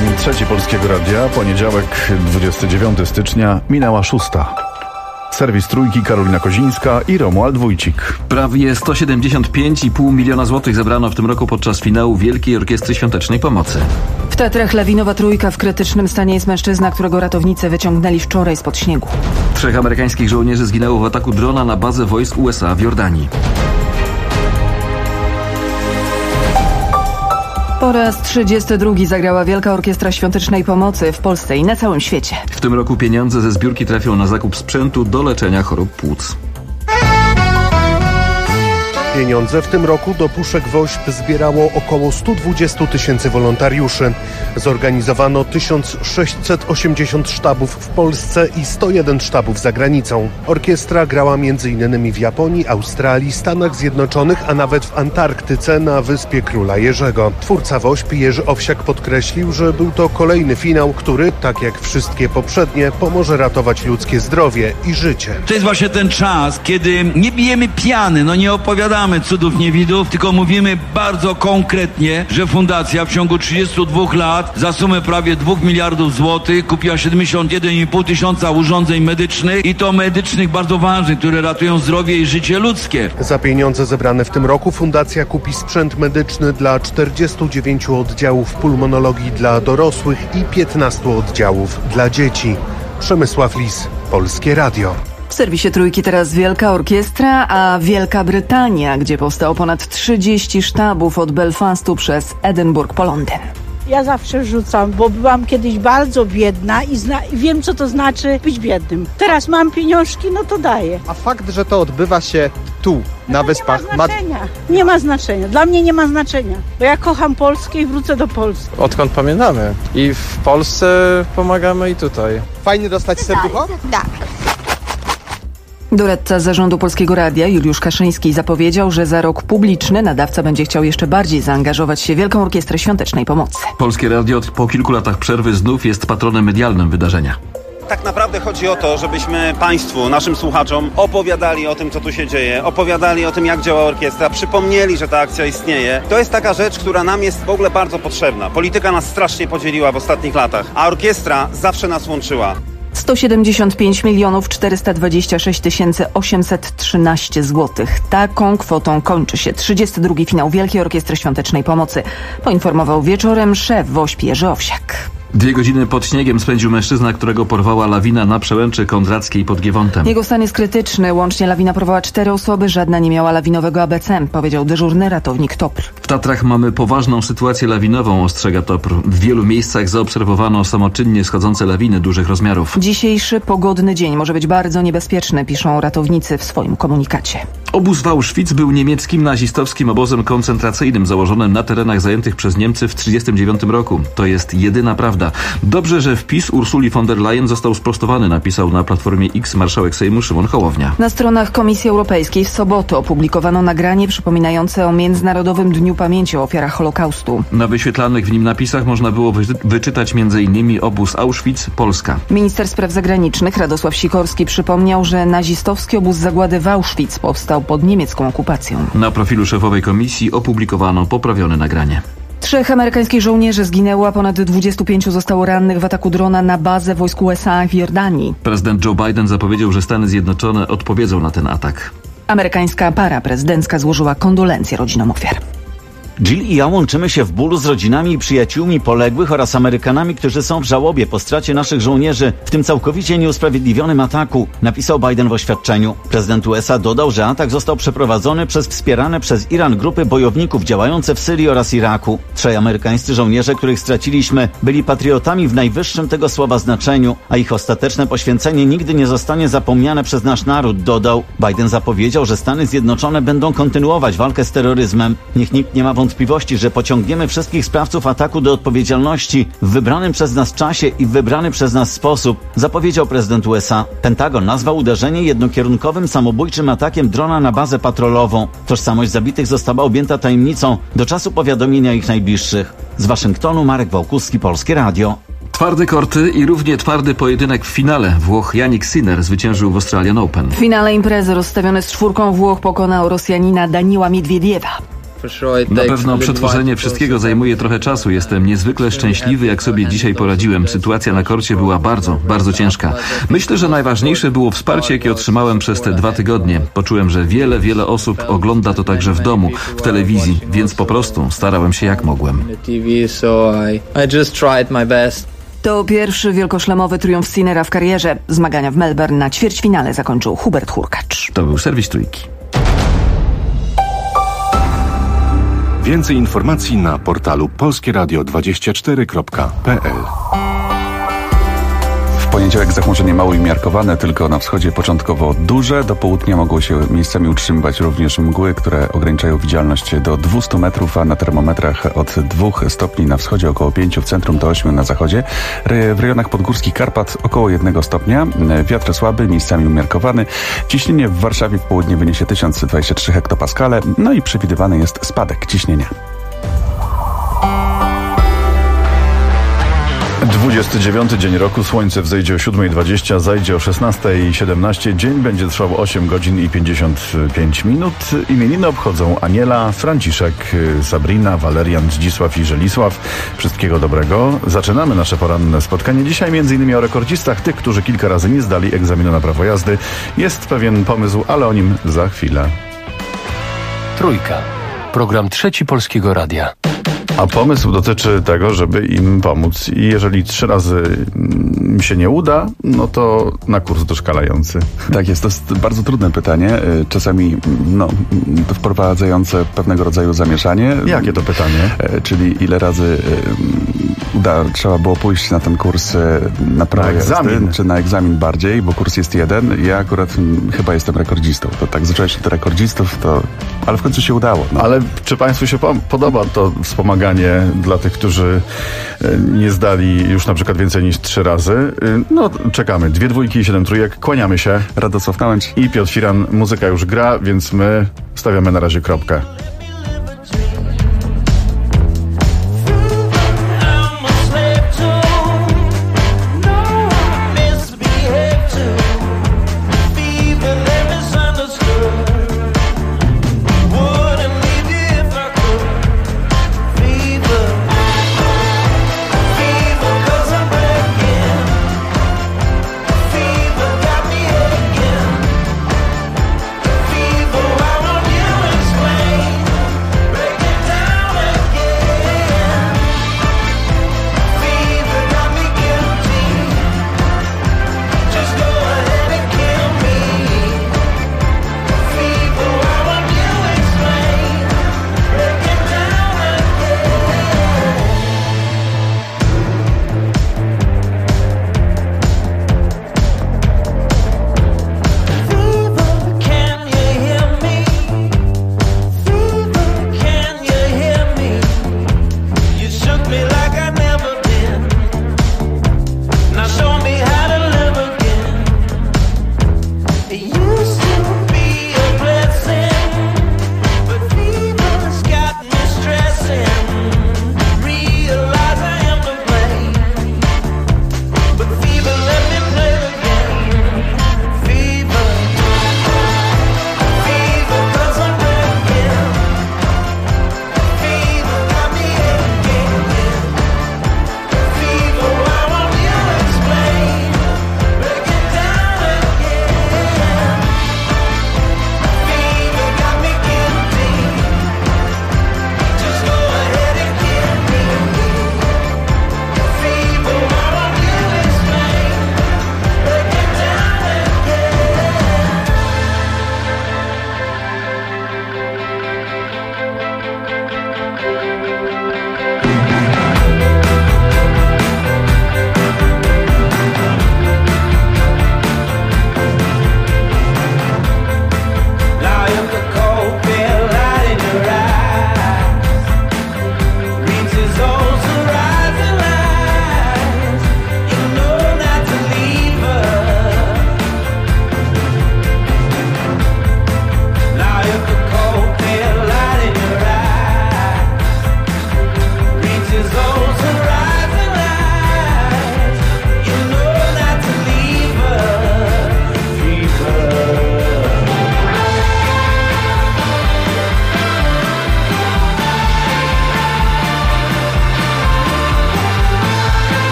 Program Trzeci Polskiego Radia, poniedziałek 29 stycznia, minęła 6. Serwis Trójki, Karolina Kozińska i Romuald Wójcik. Prawie 175,5 miliona złotych zebrano w tym roku podczas finału Wielkiej Orkiestry Świątecznej Pomocy. W Tatrach lawinowa trójka. W krytycznym stanie jest mężczyzna, którego ratownicy wyciągnęli wczoraj spod śniegu. 3 amerykańskich żołnierzy zginęło w ataku drona na bazę wojsk USA w Jordanii. Po raz 32 zagrała Wielka Orkiestra Świątecznej Pomocy w Polsce i na całym świecie. W tym roku pieniądze ze zbiórki trafią na zakup sprzętu do leczenia chorób płuc. Pieniądze w tym roku do Puszek Wośp zbierało około 120 tysięcy wolontariuszy. Zorganizowano 1680 sztabów w Polsce i 101 sztabów za granicą. Orkiestra grała m.in. w Japonii, Australii, Stanach Zjednoczonych, a nawet w Antarktyce na wyspie Króla Jerzego. Twórca Wośp Jerzy Owsiak podkreślił, że był to kolejny finał, który, tak jak wszystkie poprzednie, pomoże ratować ludzkie zdrowie i życie. To jest właśnie ten czas, kiedy nie bijemy piany, nie opowiadamy cudów niewidów, tylko mówimy bardzo konkretnie, że fundacja w ciągu 32 lat za sumę prawie 2 miliardów złotych kupiła 71,5 tysiąca urządzeń medycznych i to medycznych bardzo ważnych, które ratują zdrowie i życie ludzkie. Za pieniądze zebrane w tym roku fundacja kupi sprzęt medyczny dla 49 oddziałów pulmonologii dla dorosłych i 15 oddziałów dla dzieci. Przemysław Lis, Polskie Radio. W serwisie Trójki teraz Wielka Orkiestra, a Wielka Brytania, gdzie powstało ponad 30 sztabów od Belfastu przez Edynburg po Londyn. Ja zawsze rzucam, bo byłam kiedyś bardzo biedna i wiem, co to znaczy być biednym. Teraz mam pieniążki, to daję. A fakt, że to odbywa się tu, na Wyspach... Nie ma znaczenia. Dla mnie nie ma znaczenia, bo ja kocham Polskę i wrócę do Polski. Odkąd pamiętamy. I w Polsce pomagamy i tutaj. Fajnie dostać serducho? Tak. Doradca zarządu Polskiego Radia Juliusz Kaszyński zapowiedział, że za rok publiczny nadawca będzie chciał jeszcze bardziej zaangażować się w Wielką Orkiestrę Świątecznej Pomocy. Polskie Radio po kilku latach przerwy znów jest patronem medialnym wydarzenia. Tak naprawdę chodzi o to, żebyśmy Państwu, naszym słuchaczom opowiadali o tym, co tu się dzieje, opowiadali o tym, jak działa orkiestra, przypomnieli, że ta akcja istnieje. To jest taka rzecz, która nam jest w ogóle bardzo potrzebna. Polityka nas strasznie podzieliła w ostatnich latach, a orkiestra zawsze nas łączyła. 175 426 813 zł. Taką kwotą kończy się 32. finał Wielkiej Orkiestry Świątecznej Pomocy, poinformował wieczorem szef Wośp Jerzy Owsiak. 2 godziny pod śniegiem spędził mężczyzna, którego porwała lawina na przełęczy Kondrackiej pod Giewontem. Jego stan jest krytyczny. Łącznie lawina porwała 4 osoby, żadna nie miała lawinowego ABC, powiedział dyżurny ratownik TOPR. W Tatrach mamy poważną sytuację lawinową, ostrzega TOPR. W wielu miejscach zaobserwowano samoczynnie schodzące lawiny dużych rozmiarów. Dzisiejszy pogodny dzień może być bardzo niebezpieczny, piszą ratownicy w swoim komunikacie. Obóz w Auschwitz był niemieckim nazistowskim obozem koncentracyjnym założonym na terenach zajętych przez Niemcy w 1939 roku. To jest jedyna prawda. Dobrze, że wpis Ursuli von der Leyen został sprostowany, napisał na Platformie X marszałek Sejmu Szymon Hołownia. Na stronach Komisji Europejskiej w sobotę opublikowano nagranie przypominające o Międzynarodowym Dniu Pamięci o ofiarach Holokaustu. Na wyświetlanych w nim napisach można było wyczytać m.in. obóz Auschwitz, Polska. Minister spraw zagranicznych Radosław Sikorski przypomniał, że nazistowski obóz zagłady w Auschwitz powstał pod niemiecką okupacją. Na profilu szefowej komisji opublikowano poprawione nagranie. 3 amerykańskich żołnierzy zginęło, a ponad 25 zostało rannych w ataku drona na bazę wojsk USA w Jordanii. Prezydent Joe Biden zapowiedział, że Stany Zjednoczone odpowiedzą na ten atak. Amerykańska para prezydencka złożyła kondolencje rodzinom ofiar. Jill i ja łączymy się w bólu z rodzinami i przyjaciółmi poległych oraz Amerykanami, którzy są w żałobie po stracie naszych żołnierzy w tym całkowicie nieusprawiedliwionym ataku, napisał Biden w oświadczeniu. Prezydent USA dodał, że atak został przeprowadzony przez wspierane przez Iran grupy bojowników działające w Syrii oraz Iraku. 3 amerykańscy żołnierze, których straciliśmy, byli patriotami w najwyższym tego słowa znaczeniu, a ich ostateczne poświęcenie nigdy nie zostanie zapomniane przez nasz naród, dodał. Biden zapowiedział, że Stany Zjednoczone będą kontynuować walkę z terroryzmem. Niech nikt nie ma wątpliwości, że pociągniemy wszystkich sprawców ataku do odpowiedzialności w wybranym przez nas czasie i w wybrany przez nas sposób, zapowiedział prezydent USA. Pentagon nazwał uderzenie jednokierunkowym samobójczym atakiem drona na bazę patrolową. Tożsamość zabitych została objęta tajemnicą do czasu powiadomienia ich najbliższych. Z Waszyngtonu Marek Wałkuski, Polskie Radio. Twarde korty i równie twardy pojedynek w finale. Włoch Jannik Sinner zwyciężył w Australian Open. W finale imprezy rozstawiony z 4 Włoch pokonał Rosjanina Daniila Miedwiediewa. Na pewno przetworzenie wszystkiego zajmuje trochę czasu. Jestem niezwykle szczęśliwy, jak sobie dzisiaj poradziłem. Sytuacja na korcie była bardzo, bardzo ciężka. Myślę, że najważniejsze było wsparcie, jakie otrzymałem przez te 2 tygodnie. Poczułem, że wiele osób ogląda to także w domu, w telewizji, więc po prostu starałem się jak mogłem. To pierwszy wielkoszlemowy triumf Sinnera w karierze. Zmagania w Melbourne na ćwierćfinale zakończył Hubert Hurkacz. To był serwis Trójki. Więcej informacji na portalu polskieradio24.pl. W poniedziałek zachmurzenie małe i umiarkowane, tylko na wschodzie początkowo duże. Do południa mogą się miejscami utrzymywać również mgły, które ograniczają widzialność do 200 metrów, a na termometrach od 2 stopni na wschodzie, około 5 w centrum do 8 na zachodzie. W rejonach podgórskich Karpat około 1 stopnia. Wiatr słaby, miejscami umiarkowany. Ciśnienie w Warszawie w południe wyniesie 1023 hektopaskale, no i przewidywany jest spadek ciśnienia. 29 dzień roku, słońce wzejdzie o 7:20, zajdzie o 16:17. Dzień będzie trwał 8 godzin i 55 minut. Imieniny obchodzą Aniela, Franciszek, Sabrina, Walerian, Zdzisław i Żelisław. Wszystkiego dobrego. Zaczynamy nasze poranne spotkanie. Dzisiaj m.in. o rekordzistach, tych, którzy kilka razy nie zdali egzaminu na prawo jazdy. Jest pewien pomysł, ale o nim za chwilę. Trójka. Program Trzeci Polskiego Radia. A pomysł dotyczy tego, żeby im pomóc. I jeżeli 3 razy mi się nie uda, no to na kurs doszkalający. Tak jest, to jest bardzo trudne pytanie. Czasami to wprowadzające pewnego rodzaju zamieszanie. Jakie to pytanie? Czyli ile razy trzeba było pójść na ten kurs na prawo jazdy, czy na egzamin bardziej, bo kurs jest jeden. Ja akurat chyba jestem rekordzistą. To tak zacząłeś od rekordzistów, ale w końcu się udało. No. Ale czy Państwu się podoba to wspomaganie dla tych, którzy nie zdali już na przykład więcej niż 3 razy? No, czekamy. 2 dwójki i 7 trójek. Kłaniamy się. Radosław Nałęcz i Piotr Firan. Muzyka już gra, więc my stawiamy na razie kropkę.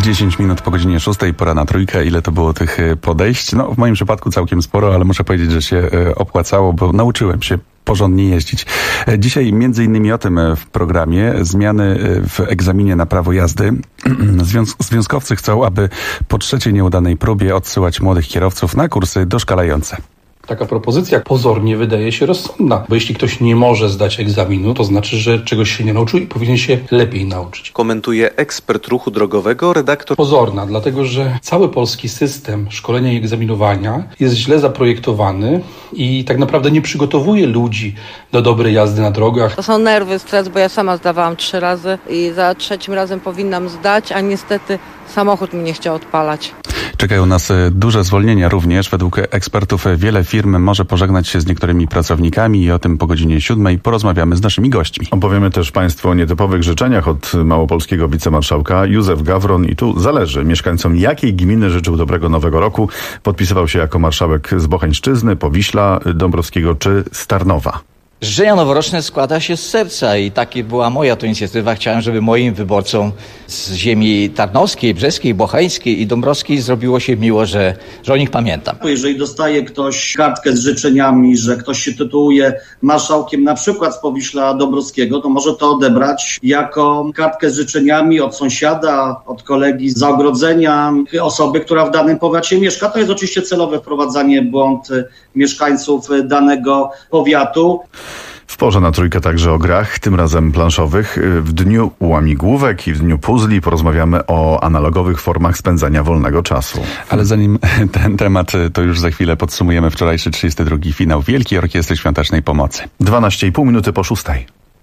10 minut po godzinie 6, pora na Trójkę. Ile to było tych podejść? No, w moim przypadku całkiem sporo, ale muszę powiedzieć, że się opłacało, bo nauczyłem się porządnie jeździć. Dzisiaj między innymi o tym w programie. Zmiany w egzaminie na prawo jazdy. Związkowcy chcą, aby po trzeciej nieudanej próbie odsyłać młodych kierowców na kursy doszkalające. Taka propozycja pozornie wydaje się rozsądna, bo jeśli ktoś nie może zdać egzaminu, to znaczy, że czegoś się nie nauczył i powinien się lepiej nauczyć. Komentuje ekspert ruchu drogowego, redaktor. Pozorna, dlatego że cały polski system szkolenia i egzaminowania jest źle zaprojektowany i tak naprawdę nie przygotowuje ludzi do dobrej jazdy na drogach. To są nerwy, stres, bo ja sama zdawałam 3 razy i za 3. razem powinnam zdać, a niestety samochód mi nie chciał odpalać. Czekają nas duże zwolnienia również. Według ekspertów wiele firm może pożegnać się z niektórymi pracownikami i o tym po godzinie 7 porozmawiamy z naszymi gośćmi. Opowiemy też Państwu o nietypowych życzeniach od małopolskiego wicemarszałka. Józef Gawron i tu zależy mieszkańcom jakiej gminy życzył dobrego nowego roku. Podpisywał się jako marszałek z Bocheńszczyzny, Powiśla, Dąbrowskiego czy Starnowa. Życzenia noworoczne składa się z serca i taka była moja to inicjatywa. Chciałem, żeby moim wyborcom z ziemi tarnowskiej, brzeskiej, bocheńskiej i dąbrowskiej zrobiło się miło, że o nich pamiętam. Jeżeli dostaje ktoś kartkę z życzeniami, że ktoś się tytułuje marszałkiem na przykład z Powiśla Dąbrowskiego, to może to odebrać jako kartkę z życzeniami od sąsiada, od kolegi z ogrodzenia, osoby, która w danym powiacie mieszka. To jest oczywiście celowe wprowadzanie w błąd mieszkańców danego powiatu. W porze na Trójkę także o grach, tym razem planszowych. W dniu łamigłówek i w dniu puzli porozmawiamy o analogowych formach spędzania wolnego czasu. Ale zanim ten temat, to już za chwilę podsumujemy wczorajszy 32. finał Wielkiej Orkiestry Świątecznej Pomocy. 12,5 minuty po 6.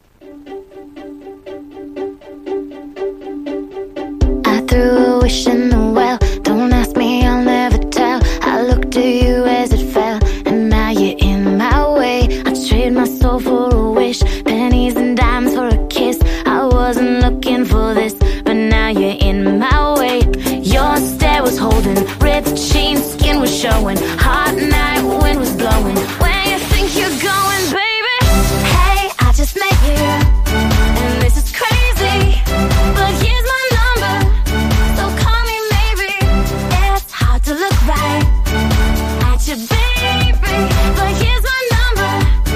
For a wish, pennies and dimes for a kiss. I wasn't looking for this, but now you're in my way. Your stare was holding, ripped jeans, skin was showing. Hot night, wind was blowing. Where you think you're going, baby? Hey, I just met you, and this is crazy, but here's my number, so call me maybe. It's hard to look right at you, baby, but here's my number.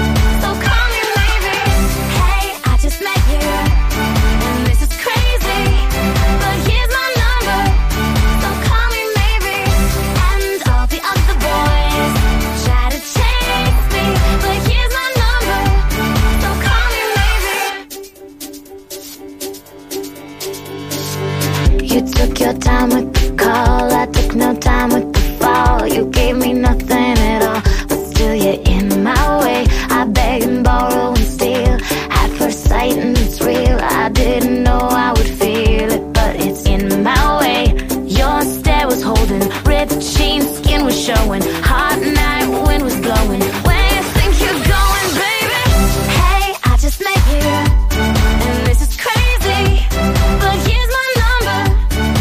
You took your time with the call, I took no time with the fall. You gave me nothing at all, but still you're in my way. I beg and borrow and steal at first sight, and it's real. I didn't know I would feel it, but it's in my way. Your stare was holding, ripped jeans, skin was showing. Hot night, wind was blowing. Where you think you're going, baby? Hey, I just met you, and this is crazy, but here's my number.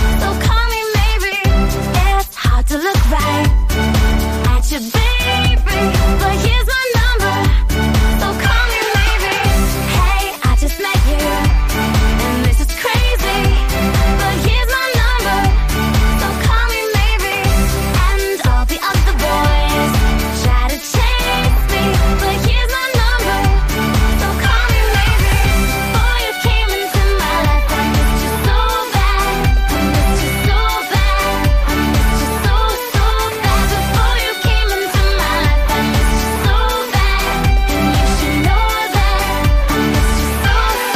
To look right at you, baby, but here's my number, so call me maybe. Hey, I just met you, and this is crazy, but here's my number, so call me maybe. And all the other boys try to chase me, but here's my number, so call me maybe. Before you came into my life, I missed you so bad, I missed you so bad, I missed you so. Before you came into my life, I missed you so bad, and you should know that I missed you so,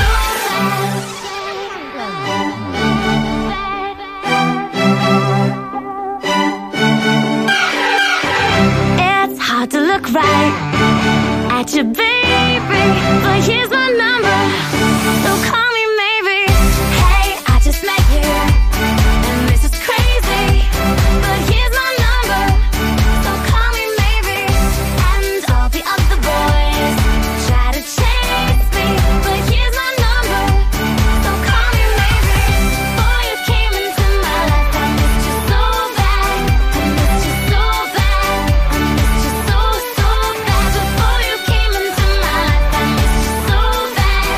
bad. It's hard to look right at you, baby, but here's my number, so call me maybe. Hey, I just met you, and this is crazy, but here's my number, so call me maybe. And all the other boys try to chase me, but here's my number, so call me maybe. Before you came into my life, I missed you so bad, I missed you so bad, I missed you so, so bad. Before you came into my life, I missed you so bad,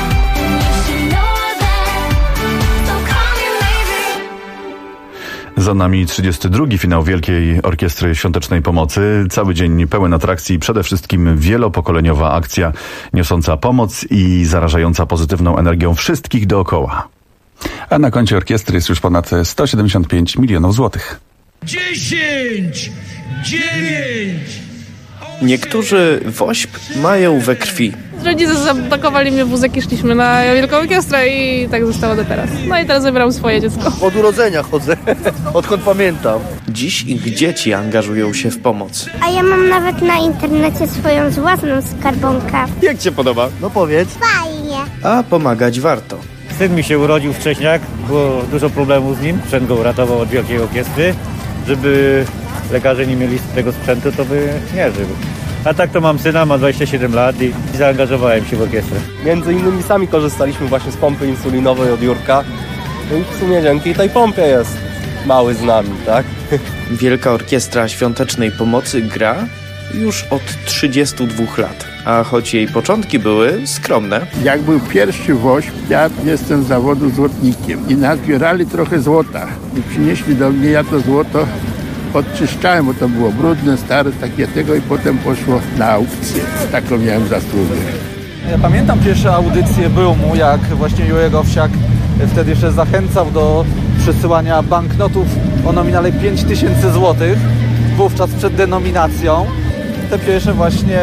Za nami 32. finał Wielkiej Orkiestry Świątecznej Pomocy. Cały dzień pełen atrakcji i przede wszystkim wielopokoleniowa akcja niosąca pomoc i zarażająca pozytywną energią wszystkich dookoła. A na koncie orkiestry jest już ponad 175 milionów złotych. 10, 9... Niektórzy WOŚP mają we krwi. Rodzice zablokowali mnie wózek i szliśmy na Wielką Orkiestrę i tak zostało do teraz. No i teraz zabieram swoje dziecko. Od urodzenia chodzę, odkąd pamiętam. Dziś ich dzieci angażują się w pomoc. A ja mam nawet na internecie swoją własną skarbonkę. Jak Cię podoba? No powiedz. Fajnie. A pomagać warto. Syn mi się urodził wcześniak, było dużo problemów z nim. Sprzęt go uratował od Wielkiej Orkiestry. Żeby lekarze nie mieli tego sprzętu, to by nie żył. A tak to mam syna, ma 27 lat i zaangażowałem się w orkiestrę. Między innymi sami korzystaliśmy właśnie z pompy insulinowej od Jurka. No i w sumie dzięki tej pompie jest mały z nami, tak? Wielka Orkiestra Świątecznej Pomocy gra już od 32 lat. A choć jej początki były skromne. Jak był pierwszy WOŚP, ja jestem z zawodu złotnikiem i nazbierali trochę złota i przynieśli do mnie, ja to złoto odczyszczałem, bo to było brudne, stare, takie tego i potem poszło na aukcję. Taką miałem zasługę. Ja pamiętam pierwsze audycje Brumu, jak właśnie Jurek Owsiak wtedy jeszcze zachęcał do przesyłania banknotów o nominale 5000 złotych, wówczas przed denominacją. Te pierwsze właśnie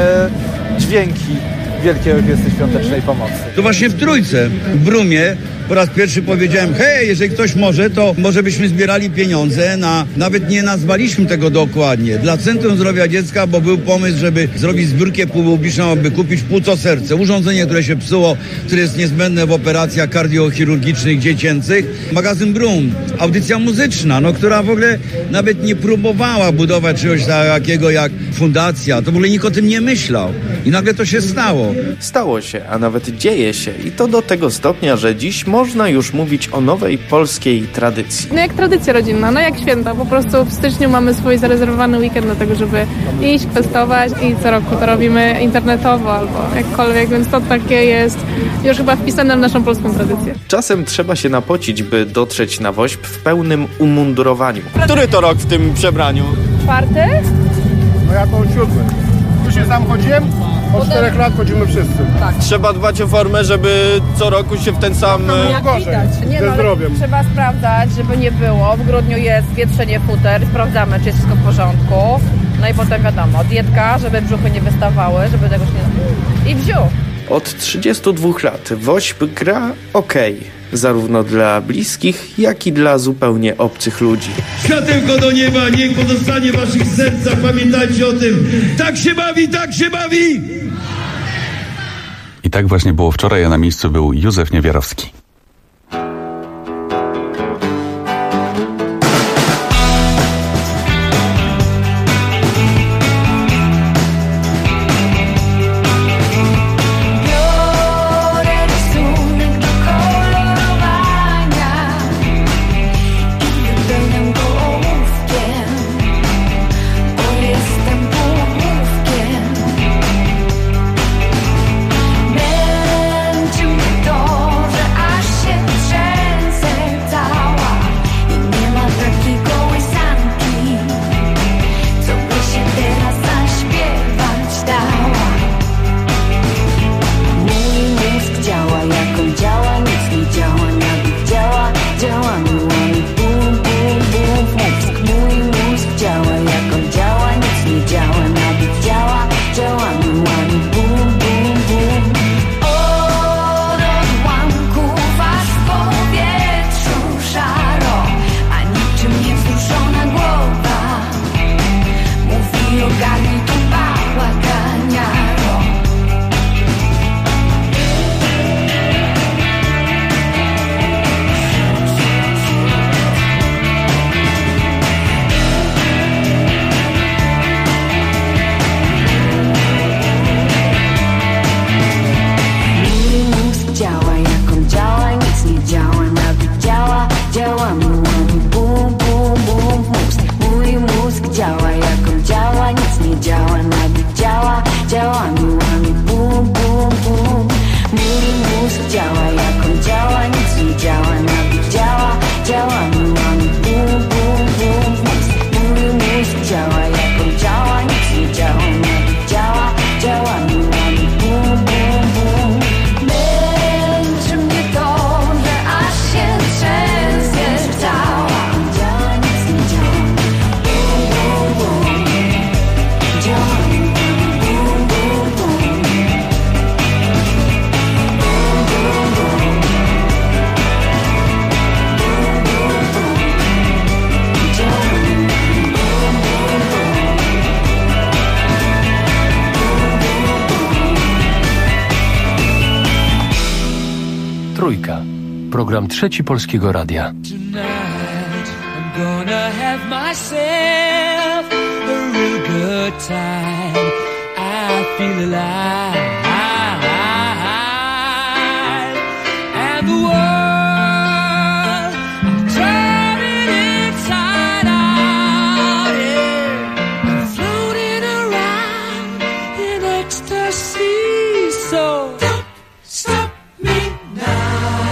dźwięki Wielkiej Orkiestry Świątecznej Pomocy. To właśnie w Trójce, w Brumie, po raz pierwszy powiedziałem, hej, jeżeli ktoś może, to może byśmy zbierali pieniądze na, nawet nie nazwaliśmy tego dokładnie, dla Centrum Zdrowia Dziecka, bo był pomysł, żeby zrobić zbiórkę publiczną, aby kupić płuco-serce, urządzenie, które się psuło, które jest niezbędne w operacjach kardiochirurgicznych dziecięcych. Magazyn Brum, audycja muzyczna, która w ogóle nawet nie próbowała budować czegoś takiego jak fundacja, to w ogóle nikt o tym nie myślał i nagle to się stało. Stało się, a nawet dzieje się i to do tego stopnia, że dziś można już mówić o nowej polskiej tradycji. No jak tradycja rodzinna, jak święta. Po prostu w styczniu mamy swój zarezerwowany weekend do tego, żeby iść, festować i co roku to robimy internetowo albo jakkolwiek, więc to takie jest już chyba wpisane w naszą polską tradycję. Czasem trzeba się napocić, by dotrzeć na WOŚP w pełnym umundurowaniu. Który to rok w tym przebraniu? 4? No ja to 7. Tu się sam chodziłem, od 4 lat chodzimy wszyscy. Tak. Trzeba dbać o formę, żeby co roku się w ten sam... gorzej, ze zdrowiem. Trzeba sprawdzać, żeby nie było. W grudniu jest wietrzenie futer, sprawdzamy, czy jest wszystko w porządku. No i potem wiadomo, dietka, żeby brzuchy nie wystawały, żeby tego nie... I wziął. Od 32 lat WOŚP gra okej. Zarówno dla bliskich, jak i dla zupełnie obcych ludzi. Światełko do nieba, niech pozostanie w waszych sercach, pamiętajcie o tym. Tak się bawi, tak się bawi! I tak właśnie było wczoraj, a na miejscu był Józef Niewiarowski. To, że aż Trójka. Program Trzeci Polskiego Radia. Gonna have myself a real good time. I feel alive, and the world I'm turning inside out. Yeah, I'm floating around in ecstasy. So don't stop me now.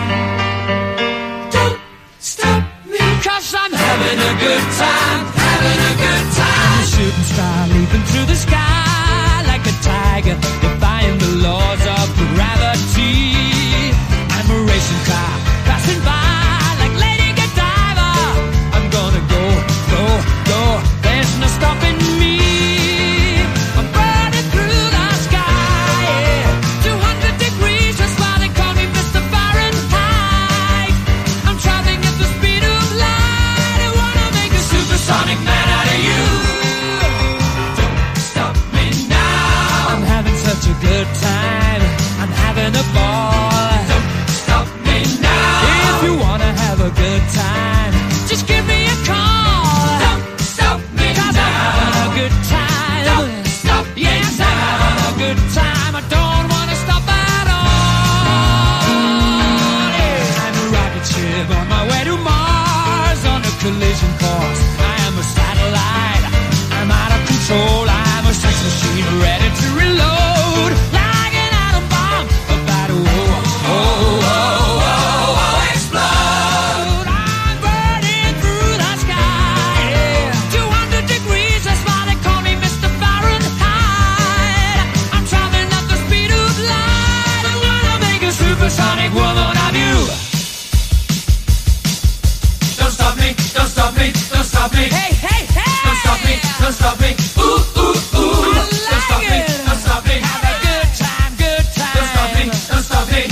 Don't stop me, 'cause I'm having a good time, having a good time. I'm a shooting star leaping through the sky like a tiger, defying the laws of gravity. I'm a racing car passing by like Lady Godiva. I'm gonna go, go, go. There's no stopping me. I'm burning through the sky, yeah. 200 degrees, that's why they call me Mr. Fahrenheit. I'm traveling at the speed of light. I wanna make a supersonic man out of you. Don't stop me now. I'm having such a good time. I'm having a ball. Don't stop me now. If you wanna have a good time, just give me a call. Don't stop me 'cause now. I'm having a good time. Don't stop me yes, now. I'm having a good time. I don't wanna stop at all. Yeah. I'm a rocket ship on my way to Mars on a collision course. I am a satellite. I'm out of control. I'm a sex machine ready to reload. Like an atom bomb about to explode. I'm burning through the sky. Yeah. 200 degrees, that's why they call me Mr. Fahrenheit. I'm traveling at the speed of light. I wanna make a supersonic woman of you. Don't stop me, don't stop me, don't stop me. Hey, hey, hey! Don't stop me, don't stop me. Ooh, ooh, ooh. Don't stop me, don't stop me. Have a good time, good time. Don't stop me, don't stop me.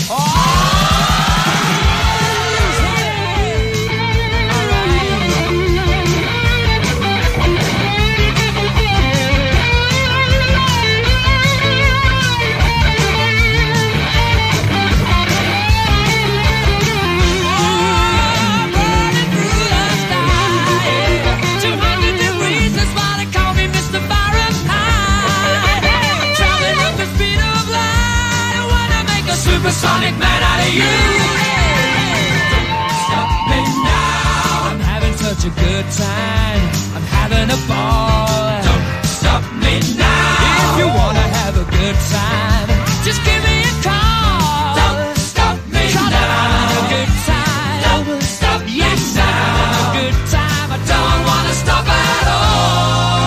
Supersonic man out of you. Don't stop me now. I'm having such a good time. I'm having a ball. Don't stop me now. If you wanna have a good time, just give me a call. Don't stop me now. I'm having a good time. Don't stop yes, I'm having a good time. I don't wanna stop at all.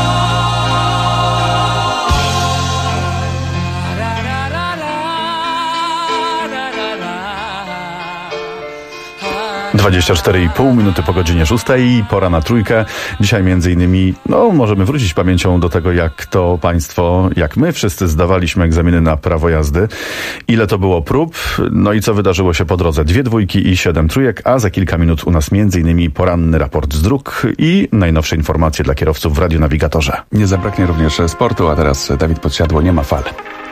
24,5 minuty po godzinie 6. Pora na Trójkę. Dzisiaj między innymi, możemy wrócić pamięcią do tego, jak to państwo, jak my wszyscy zdawaliśmy egzaminy na prawo jazdy. Ile to było prób, i co wydarzyło się po drodze. 2 dwójki i 7 trójek, a za kilka minut u nas między innymi poranny raport z dróg i najnowsze informacje dla kierowców w radionawigatorze. Nie zabraknie również sportu, a teraz Dawid Podsiadło, nie ma fal.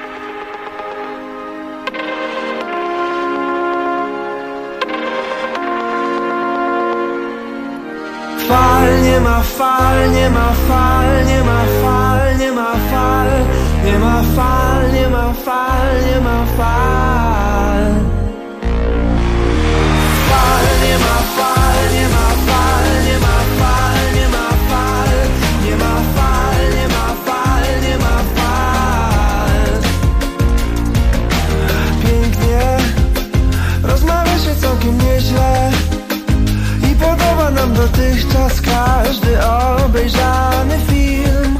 Fal, nie ma fal, nie ma fal, nie ma fal, nie ma fal, nie ma fal, nie ma fal, nie ma fal. Fal, nie ma fal, nie ma fal, nie ma fal, nie ma fal, nie ma fal, nie ma fal, nie ma fal. Pięknie, rozmawia się całkiem nieźle. Podoba nam dotychczas każdy obejrzany film.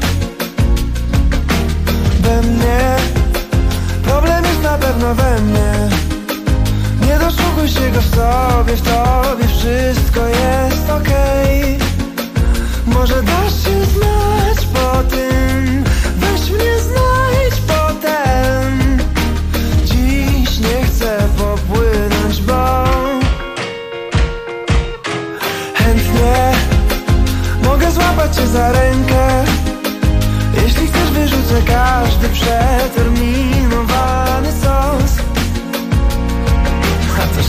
We mnie problem jest na pewno we mnie. Nie doszukuj się go w sobie, w tobie wszystko jest okej. Może dasz się znać po tym, weź mnie znajdź potem. Dziś nie chcę popłynąć, bo mogę złapać cię za rękę. Jeśli chcesz, wyrzucę każdy przeterminowany sos. A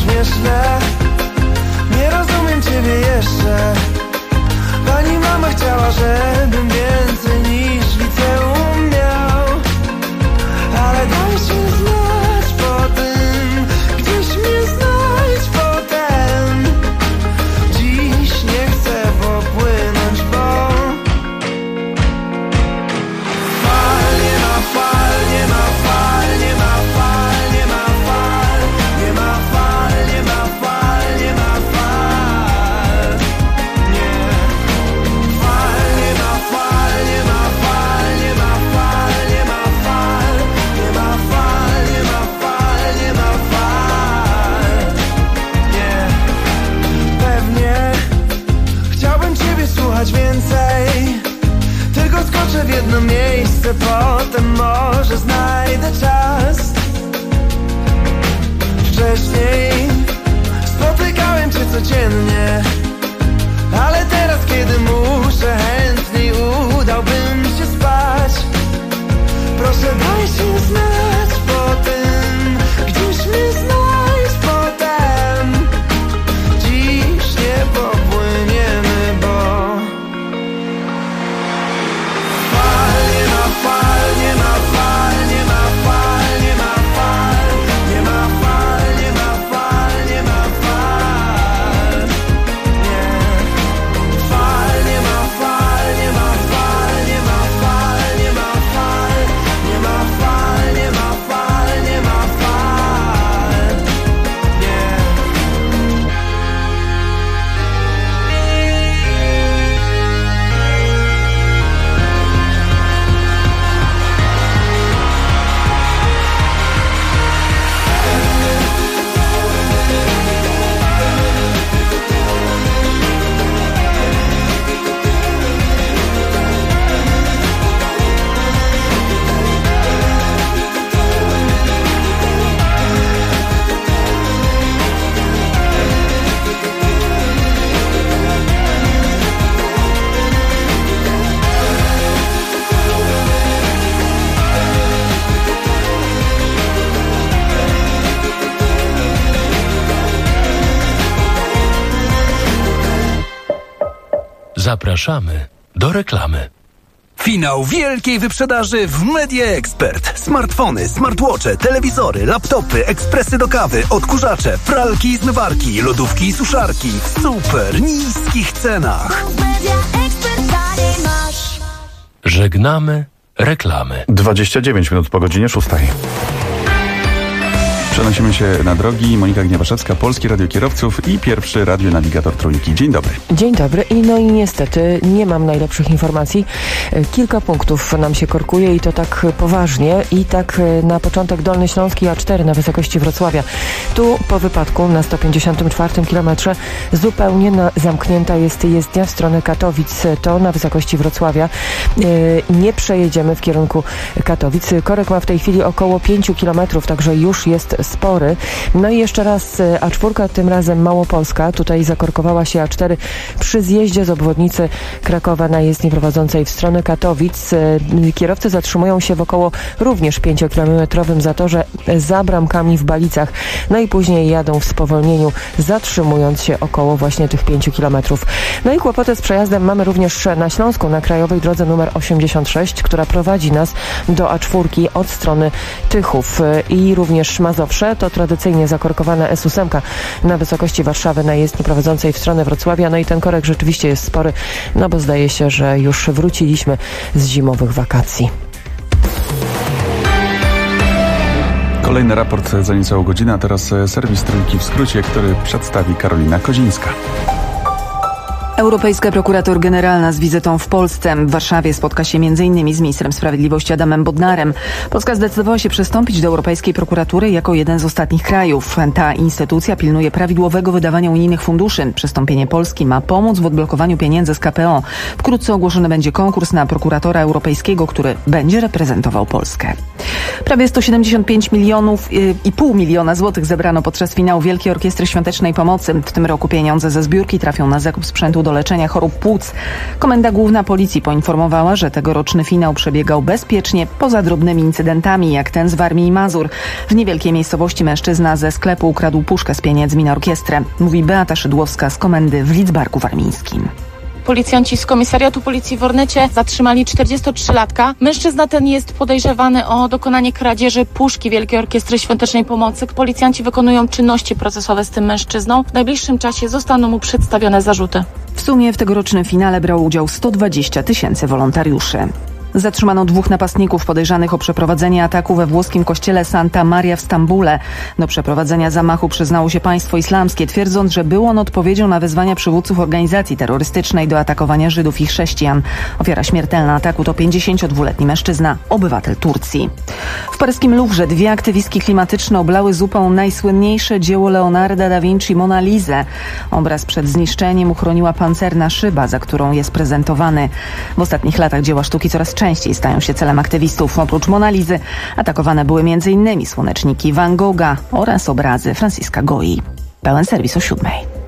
potem może znajdę czas. Wcześniej spotykałem cię codziennie, ale teraz, kiedy muszę, chętniej udałbym się spać. Proszę daj się znać po tym, gdzieś mnie znajdź potem. Dziś nie popłyniemy, bo fal, nie ma fal, nie ma fal, nie ma fal, nie ma fal, nie ma fal, nie ma fal, nie ma fal, nie. Fal, nie ma fal, nie ma fal, nie ma fal, nie ma fal, nie ma fal, nie ma fal, nie ma fal, nie. Zapraszamy do reklamy. Finał wielkiej wyprzedaży w Media Expert. Smartfony, smartwatche, telewizory, laptopy, ekspresy do kawy, odkurzacze, pralki i zmywarki, lodówki i suszarki w super niskich cenach. Żegnamy reklamy. 29 minut po godzinie 6. Przenosimy się na drogi. Monika Gniewaszewska, Polskie Radio Kierowców i pierwszy radionawigator Trójki. Dzień dobry. Dzień dobry. No i niestety nie mam najlepszych informacji. Kilka punktów nam się korkuje i to tak poważnie. I tak na początek Dolny Śląski A4 na wysokości Wrocławia. Tu po wypadku na 154 kilometrze zupełnie zamknięta jest jezdnia w stronę Katowic. To na wysokości Wrocławia. Nie przejedziemy w kierunku Katowic. Korek ma w tej chwili około 5 kilometrów, także już jest spory. No i jeszcze raz A4, tym razem Małopolska. Tutaj zakorkowała się A4 przy zjeździe z obwodnicy Krakowa na jezdni prowadzącej w stronę Katowic. Kierowcy zatrzymują się w około również 5-kilometrowym zatorze za bramkami w Balicach. No i później jadą w spowolnieniu, zatrzymując się około właśnie tych 5 kilometrów. No i kłopoty z przejazdem mamy również na Śląsku, na krajowej drodze numer 86, która prowadzi nas do A4 od strony Tychów i również Mazowsze. To tradycyjnie zakorkowana S8 na wysokości Warszawy na jezdni prowadzącej w stronę Wrocławia. No i ten korek rzeczywiście jest spory, no bo zdaje się, że już wróciliśmy z zimowych wakacji. Kolejny raport za niecałą godzinę, a teraz serwis Trójki w skrócie, który przedstawi Karolina Kozińska. Europejska prokurator generalna z wizytą w Polsce. W Warszawie spotka się m.in. z ministrem sprawiedliwości Adamem Bodnarem. Polska zdecydowała się przystąpić do Europejskiej prokuratury jako jeden z ostatnich krajów. Ta instytucja pilnuje prawidłowego wydawania unijnych funduszy. Przystąpienie Polski ma pomóc w odblokowaniu pieniędzy z KPO. Wkrótce ogłoszony będzie konkurs na prokuratora europejskiego, który będzie reprezentował Polskę. Prawie 175 milionów i pół miliona złotych zebrano podczas finału Wielkiej Orkiestry Świątecznej Pomocy. W tym roku pieniądze ze zbiórki trafią na zakup sprzętu do leczenia chorób płuc. Komenda Główna Policji poinformowała, że tegoroczny finał przebiegał bezpiecznie, poza drobnymi incydentami, jak ten z Warmii i Mazur. W niewielkiej miejscowości mężczyzna ze sklepu ukradł puszkę z pieniędzmi na orkiestrę. Mówi Beata Szydłowska z komendy w Lidzbarku Warmińskim. Policjanci z komisariatu policji w Ornecie zatrzymali 43-latka. Mężczyzna ten jest podejrzewany o dokonanie kradzieży puszki Wielkiej Orkiestry Świątecznej Pomocy. Policjanci wykonują czynności procesowe z tym mężczyzną. W najbliższym czasie zostaną mu przedstawione zarzuty. W sumie w tegorocznym finale brało udział 120 000 wolontariuszy. Zatrzymano 2 napastników podejrzanych o przeprowadzenie ataku we włoskim kościele Santa Maria w Stambule. Do przeprowadzenia zamachu przyznało się państwo islamskie, twierdząc, że był on odpowiedzią na wezwania przywódców organizacji terrorystycznej do atakowania Żydów i chrześcijan. Ofiara śmiertelna ataku to 52-letni mężczyzna, obywatel Turcji. W paryskim Louvre 2 aktywistki klimatyczne oblały zupą najsłynniejsze dzieło Leonarda da Vinci Mona Lisę. Obraz przed zniszczeniem uchroniła pancerna szyba, za którą jest prezentowany. W ostatnich latach dzieła sztuki coraz częściej stają się celem aktywistów. Oprócz Monalizy atakowane były m.in. słoneczniki Van Gogha oraz obrazy Franciska Goi. Pełen serwis o 7:00.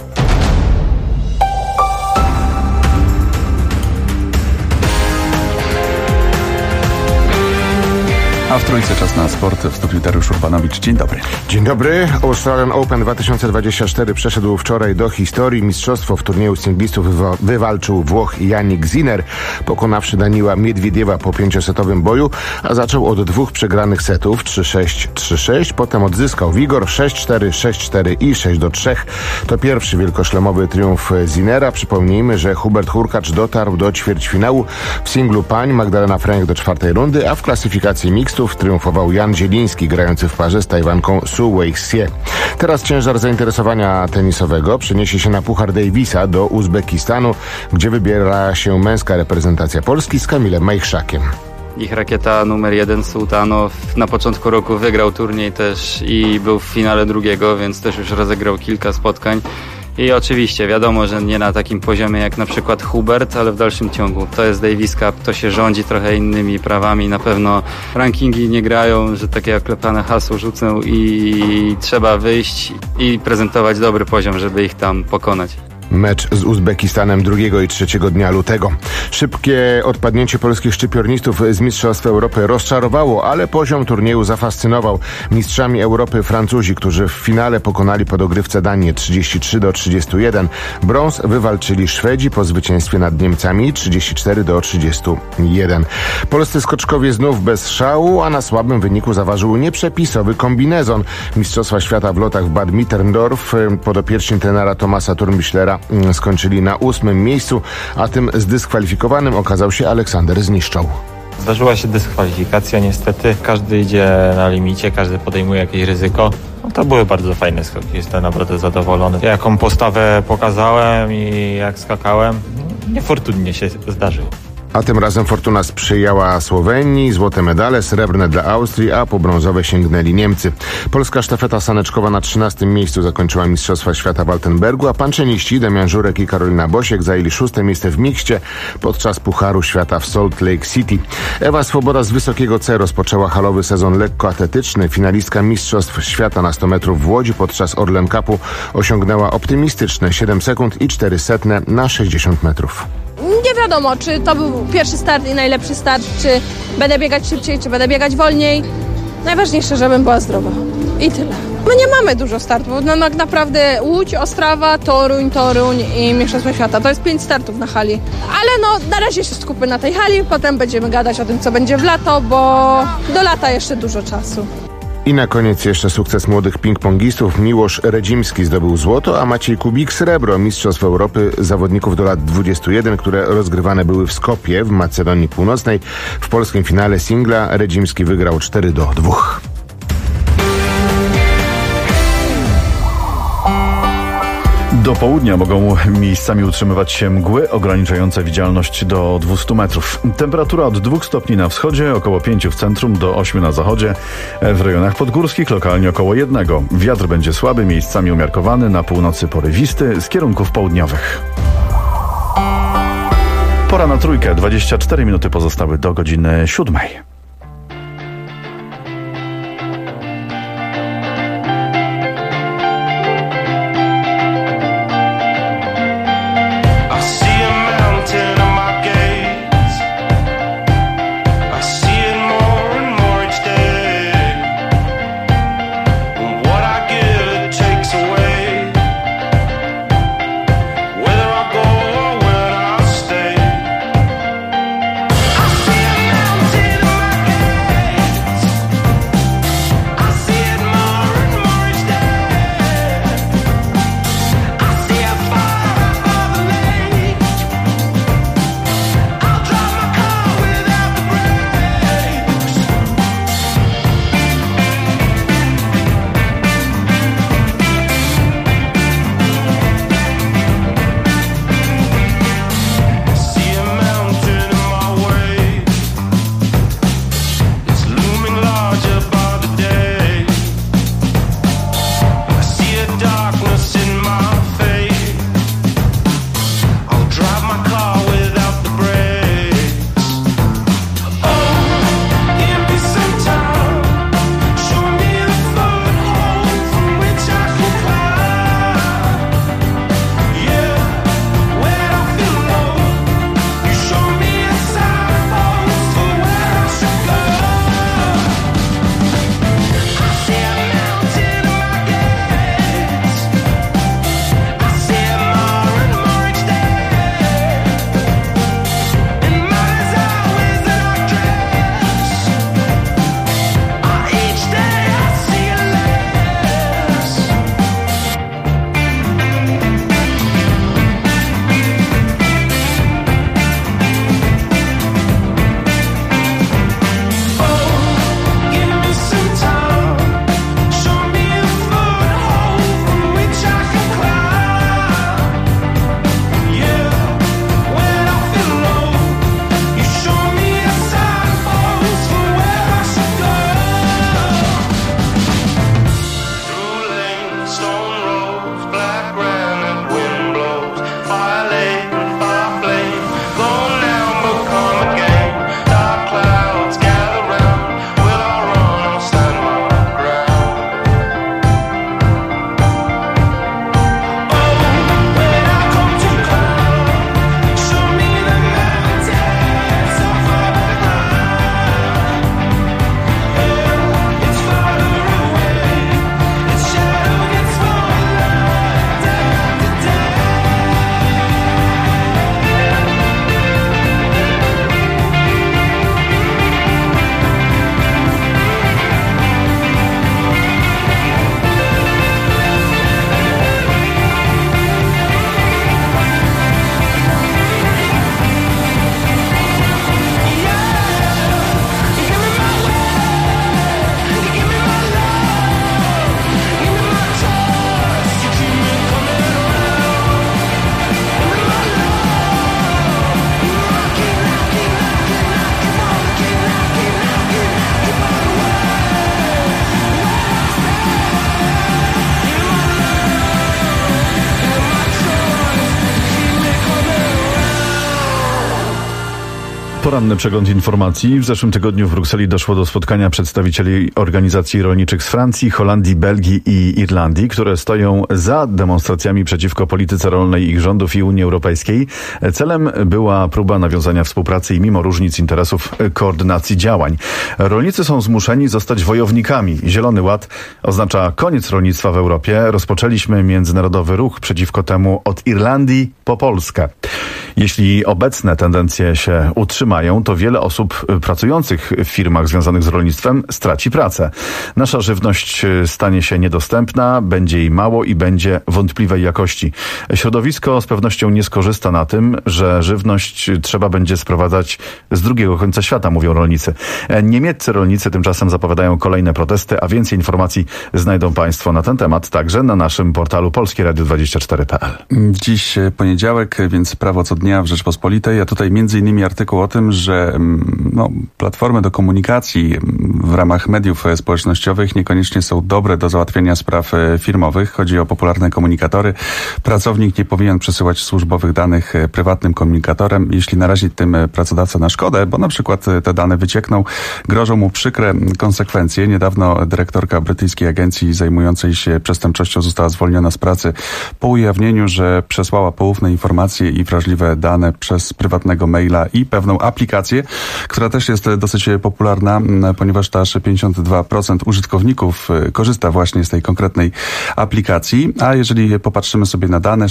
A w Trójce czas na sport. W studiu Dariusz Urbanowicz. Dzień dobry. Dzień dobry. Australian Open 2024 przeszedł wczoraj do historii. Mistrzostwo w turnieju singlistów wywalczył Włoch Jannik Sinner, pokonawszy Daniila Miedwiediewa po 5-setowym boju, a zaczął od 2 przegranych setów 3-6, 3-6. Potem odzyskał wigor 6-4, 6-4 i 6-3. To pierwszy wielkoszlemowy triumf Sinnera. Przypomnijmy, że Hubert Hurkacz dotarł do ćwierćfinału w singlu pań, Magdalena Fręch do 4. rundy, a w klasyfikacji mixtów triumfował Jan Zieliński, grający w parze z Tajwanką Su Wei-hsie. Teraz ciężar zainteresowania tenisowego przeniesie się na Puchar Davisa do Uzbekistanu, gdzie wybiera się męska reprezentacja Polski z Kamilem Majchrzakiem. Ich rakieta numer 1 Sułtanow na początku roku wygrał turniej też i był w finale drugiego, więc też już rozegrał kilka spotkań. I oczywiście wiadomo, że nie na takim poziomie jak na przykład Hubert, ale w dalszym ciągu to jest Davis Cup, to się rządzi trochę innymi prawami, na pewno rankingi nie grają, że takie oklepane hasło rzucę i trzeba wyjść i prezentować dobry poziom, żeby ich tam pokonać. Mecz z Uzbekistanem 2 i 3 dnia lutego. Szybkie odpadnięcie polskich szczypiornistów z Mistrzostw Europy rozczarowało, ale poziom turnieju zafascynował. Mistrzami Europy Francuzi, którzy w finale pokonali po dogrywce Danię 33-31. Brąz wywalczyli Szwedzi po zwycięstwie nad Niemcami 34-31. Polscy skoczkowie znów bez szału, a na słabym wyniku zaważył nieprzepisowy kombinezon. Mistrzostwa świata w lotach w Bad Mitterndorf podopieczni trenera Thomasa Turmbischlera skończyli na 8. miejscu, a tym zdyskwalifikowanym okazał się Aleksander Zniszczoł. Zdarzyła się dyskwalifikacja niestety. Każdy idzie na limicie, każdy podejmuje jakieś ryzyko. No to były bardzo fajne skoki, jestem naprawdę zadowolony. Jaką postawę pokazałem i jak skakałem, niefortunnie się zdarzyło. A tym razem fortuna sprzyjała Słowenii, złote medale, srebrne dla Austrii, a po brązowe sięgnęli Niemcy. Polska sztafeta saneczkowa na 13. miejscu zakończyła Mistrzostwa Świata w Altenbergu, a panczeniści Damian Żurek i Karolina Bosiek zajęli 6. miejsce w mikście podczas Pucharu Świata w Salt Lake City. Ewa Swoboda z Wysokiego C rozpoczęła halowy sezon lekkoatletyczny. Finalistka Mistrzostw Świata na 100 metrów w Łodzi podczas Orlen Cupu osiągnęła optymistyczne 7 sekund i 400 na 60 metrów. Nie wiadomo, czy to był pierwszy start i najlepszy start, czy będę biegać szybciej, czy będę biegać wolniej. Najważniejsze, żebym była zdrowa. I tyle. My nie mamy dużo startów. No tak naprawdę Łódź, Ostrawa, Toruń i Mistrzostwa Świata. To jest 5 startów na hali. Ale no na razie się skupmy na tej hali, potem będziemy gadać o tym, co będzie w lato, bo do lata jeszcze dużo czasu. I na koniec jeszcze sukces młodych ping-pongistów. Miłosz Redzimski zdobył złoto, a Maciej Kubik srebro Mistrzostw Europy zawodników do lat 21, które rozgrywane były w Skopje w Macedonii Północnej. W polskim finale singla Redzimski wygrał 4-2. Do południa mogą miejscami utrzymywać się mgły ograniczające widzialność do 200 metrów. Temperatura od 2 stopni na wschodzie, około 5 w centrum, do 8 na zachodzie. W rejonach podgórskich lokalnie około 1. Wiatr będzie słaby, miejscami umiarkowany, na północy porywisty z kierunków południowych. Pora na Trójkę. 24 minuty pozostały do godziny 7. I see a mountain in my Poranny przegląd informacji. W zeszłym tygodniu w Brukseli doszło do spotkania przedstawicieli organizacji rolniczych z Francji, Holandii, Belgii i Irlandii, które stoją za demonstracjami przeciwko polityce rolnej ich rządów i Unii Europejskiej. Celem była próba nawiązania współpracy i mimo różnic interesów koordynacji działań. Rolnicy są zmuszeni zostać wojownikami. Zielony Ład oznacza koniec rolnictwa w Europie. Rozpoczęliśmy międzynarodowy ruch przeciwko temu od Irlandii po Polskę. Jeśli obecne tendencje się utrzymają, to wiele osób pracujących w firmach związanych z rolnictwem straci pracę. Nasza żywność stanie się niedostępna, będzie jej mało i będzie wątpliwej jakości. Środowisko z pewnością nie skorzysta na tym, że żywność trzeba będzie sprowadzać z drugiego końca świata, mówią rolnicy. Niemieccy rolnicy tymczasem zapowiadają kolejne protesty, a więcej informacji znajdą Państwo na ten temat także na naszym portalu polskieradio24.pl. Dziś poniedziałek, więc prawo co dnia w Rzeczpospolitej, a tutaj między innymi artykuł o tym, że platformy do komunikacji w ramach mediów społecznościowych niekoniecznie są dobre do załatwienia spraw firmowych. Chodzi o popularne komunikatory. Pracownik nie powinien przesyłać służbowych danych prywatnym komunikatorem, jeśli narazi tym pracodawcę na szkodę, bo na przykład te dane wyciekną. Grożą mu przykre konsekwencje. Niedawno dyrektorka brytyjskiej agencji zajmującej się przestępczością została zwolniona z pracy po ujawnieniu, że przesłała poufne informacje i wrażliwe dane przez prywatnego maila i pewną aplikację, która też jest dosyć popularna, ponieważ aż 52% użytkowników korzysta właśnie z tej konkretnej aplikacji, a jeżeli popatrzymy sobie na dane,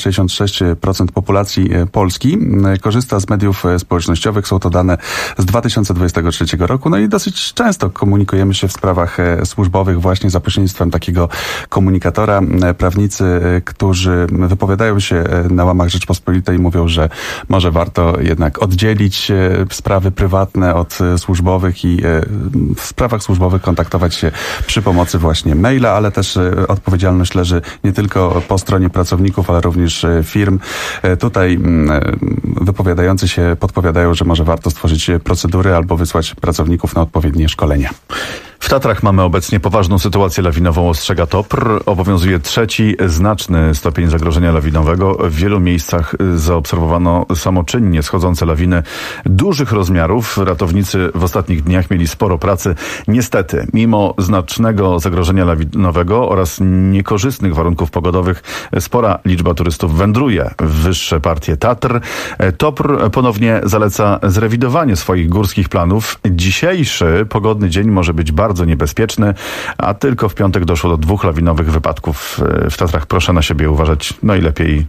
66% populacji Polski korzysta z mediów społecznościowych. Są to dane z 2023 roku. No i dosyć często komunikujemy się w sprawach służbowych właśnie za pośrednictwem takiego komunikatora. Prawnicy, którzy wypowiadają się na łamach Rzeczpospolitej, mówią, że może warto jednak oddzielić sprawy prywatne od służbowych i w sprawach służbowych kontaktować się przy pomocy właśnie maila, ale też odpowiedzialność leży nie tylko po stronie pracowników, ale również firm. Tutaj wypowiadający się podpowiadają, że może warto stworzyć procedury albo wysłać pracowników na odpowiednie szkolenia. W Tatrach mamy obecnie poważną sytuację lawinową, ostrzega TOPR. Obowiązuje trzeci znaczny stopień zagrożenia lawinowego. W wielu miejscach zaobserwowano samoczynnie schodzące lawiny dużych rozmiarów. Ratownicy w ostatnich dniach mieli sporo pracy. Niestety, mimo znacznego zagrożenia lawinowego oraz niekorzystnych warunków pogodowych, spora liczba turystów wędruje w wyższe partie Tatr. TOPR ponownie zaleca zrewidowanie swoich górskich planów. Dzisiejszy pogodny dzień może być bardzo niebezpieczny, a tylko w piątek doszło do 2 lawinowych wypadków w Tatrach. Proszę na siebie uważać, no i lepiej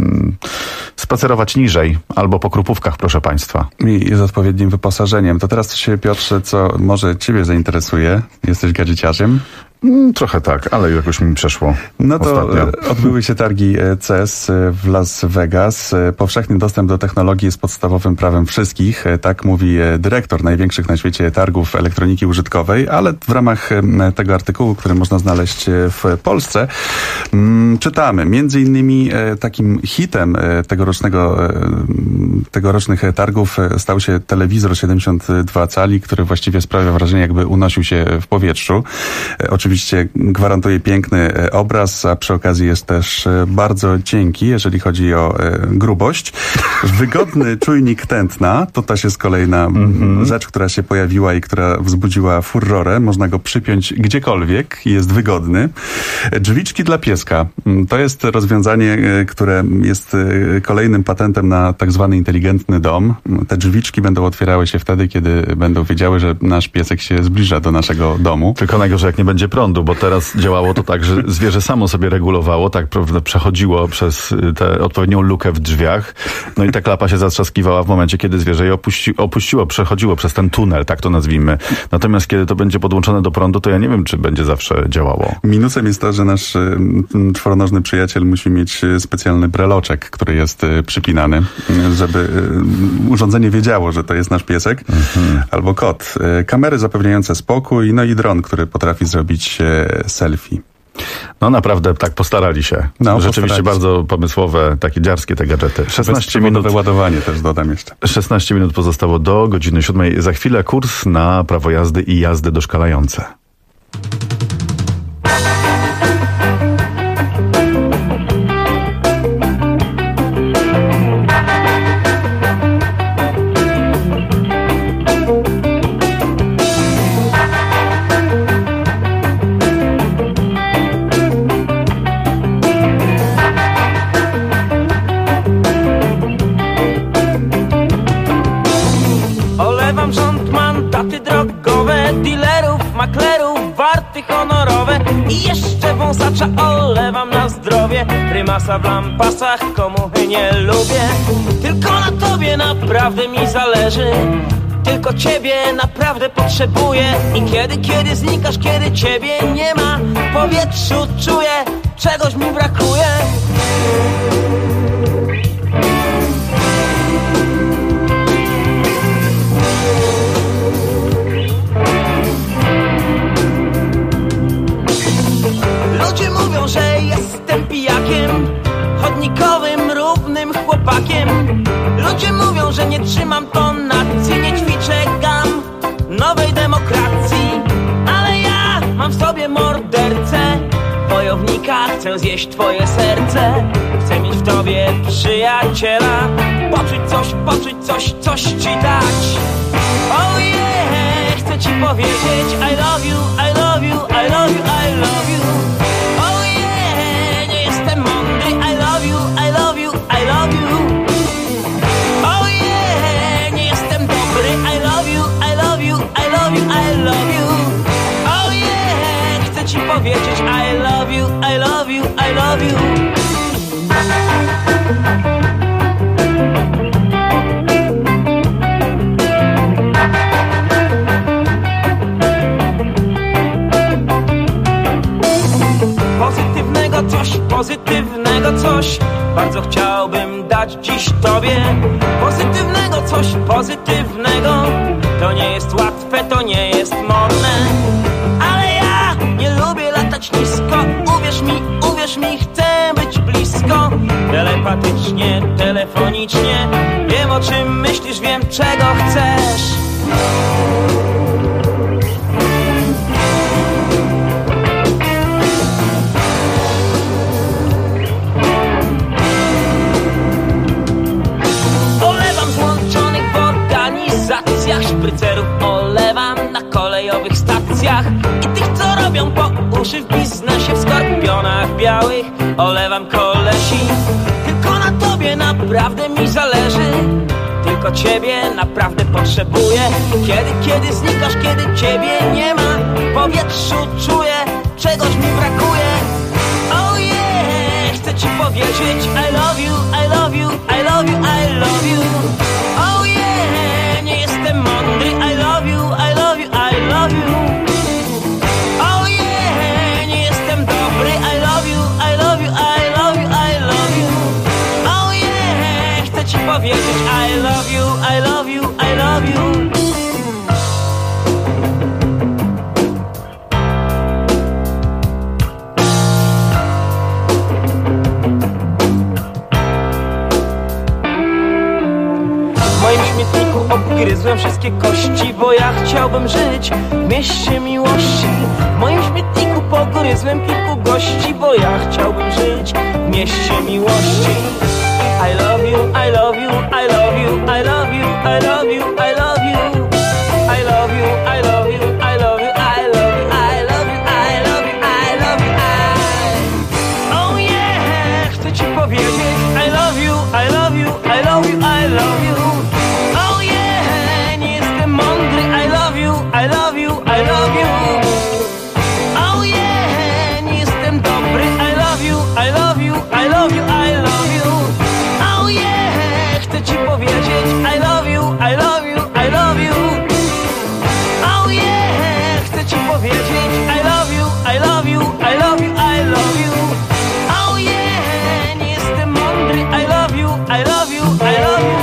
spacerować niżej albo po krupówkach, proszę Państwa. I z odpowiednim wyposażeniem. To teraz się, Piotrze, co może Ciebie zainteresuje. Jesteś gadżeciarzem? Trochę tak, ale jakoś mi przeszło. No to ostatnio. Odbyły się targi CES w Las Vegas. Powszechny dostęp do technologii jest podstawowym prawem wszystkich. Tak mówi dyrektor największych na świecie targów elektroniki użytkowej, ale w ramach tego artykułu, który można znaleźć w Polsce, czytamy. Między innymi takim hitem tegorocznych targów stał się telewizor 72 cali, który właściwie sprawia wrażenie, jakby unosił się w powietrzu. Oczywiście gwarantuje piękny obraz, a przy okazji jest też bardzo cienki, jeżeli chodzi o grubość. Wygodny czujnik tętna, to też jest kolejna rzecz, która się pojawiła i która wzbudziła furorę. Można go przypiąć gdziekolwiek i jest wygodny. Drzwiczki dla pieska. To jest rozwiązanie, które jest kolejnym patentem na tak zwany inteligentny dom. Te drzwiczki będą otwierały się wtedy, kiedy będą wiedziały, że nasz piesek się zbliża do naszego domu. Tylko najgorzej, jak nie będzie prądu, bo teraz działało to tak, że zwierzę samo sobie regulowało, tak przechodziło przez tę odpowiednią lukę w drzwiach, no i ta klapa się zatrzaskiwała w momencie, kiedy zwierzę je opuściło, przechodziło przez ten tunel, tak to nazwijmy. Natomiast kiedy to będzie podłączone do prądu, to ja nie wiem, czy będzie zawsze działało. Minusem jest to, że nasz czworonożny przyjaciel musi mieć specjalny breloczek, który jest przypinany, żeby urządzenie wiedziało, że to jest nasz piesek albo kot. Kamery zapewniające spokój, no i dron, który potrafi zrobić selfie. No naprawdę tak postarali się. Rzeczywiście bardzo pomysłowe, takie dziarskie te gadżety. 16 minut. Ładowanie też dodam jeszcze. 16 minut pozostało do godziny 7. Za chwilę kurs na prawo jazdy i jazdy doszkalające. I jeszcze wąsacza olewam na zdrowie. Prymasa w lampasach, komuchy nie lubię. Tylko na tobie naprawdę mi zależy. Tylko ciebie naprawdę potrzebuję. I kiedy znikasz, kiedy ciebie nie ma, w powietrzu czuję, czegoś mi brakuje. Ludzie mówią, że jestem pijakiem, chodnikowym, równym chłopakiem. Ludzie mówią, że nie trzymam tonacji, nie ćwiczę gam nowej demokracji. Ale ja mam w sobie mordercę, wojownika, chcę zjeść twoje serce. Chcę mieć w tobie przyjaciela, poczuć coś ci dać. Oh yeah, chcę ci powiedzieć I love you, I love you, I love you, I love you. Oh yeah, nie jestem mądry, I love you, I love you, I love you. Oh yeah, nie jestem dobry, I love you, I love you, I love you, I love you. Oh yeah, chcę ci powiedzieć I love you, I love you, I love you. Pozytywnego coś bardzo chciałbym dać dziś tobie. Pozytywnego coś, pozytywnego. To nie jest łatwe, to nie jest modne, ale ja nie lubię latać nisko. Uwierz mi, chcę być blisko. Telepatycznie, telefonicznie. Wiem, o czym myślisz, wiem, czego chcesz. Szprycerów olewam na kolejowych stacjach i tych, co robią po uszy w biznesie. W skorpionach białych olewam kolesi. Tylko na tobie naprawdę mi zależy. Tylko ciebie naprawdę potrzebuję. Kiedy znikasz, kiedy ciebie nie ma, w powietrzu czuję, czegoś mi brakuje. Oh yeah, chcę ci powiedzieć I love you, I love you, I love you, I love you. Oh yeah, nie jestem mądry, I love you, I love you, I love you. Oh yeah, nie jestem dobry, I love you, I love you, I love you, I love you. Oh yeah, chcę ci powiedzieć I love you, I love you, I love you. Obgryzłem wszystkie kości, bo ja chciałbym żyć w mieście miłości. W moim śmietniku pogryzłem kilku gości, bo ja chciałbym żyć w mieście miłości. I love you, I love you, I love you, I love you, I love you, I love you. I love you, I love you, I love you, I love you, I love you, I love you, I love you, Oh yeah, chcę ci powiedzieć I love you, I love you, I love you, I love you. I love you, I love you. Oh yeah, nie jestem dobry. I love you, I love you, I love you, I love you. Oh yeah, chcę ci powiedzieć I love you, I love you, I love you. Oh yeah, chcę ci powiedzieć I love you, I love you, I love you, I love you. Oh yeah, nie jestem mądry. I love you, I love you, I love you.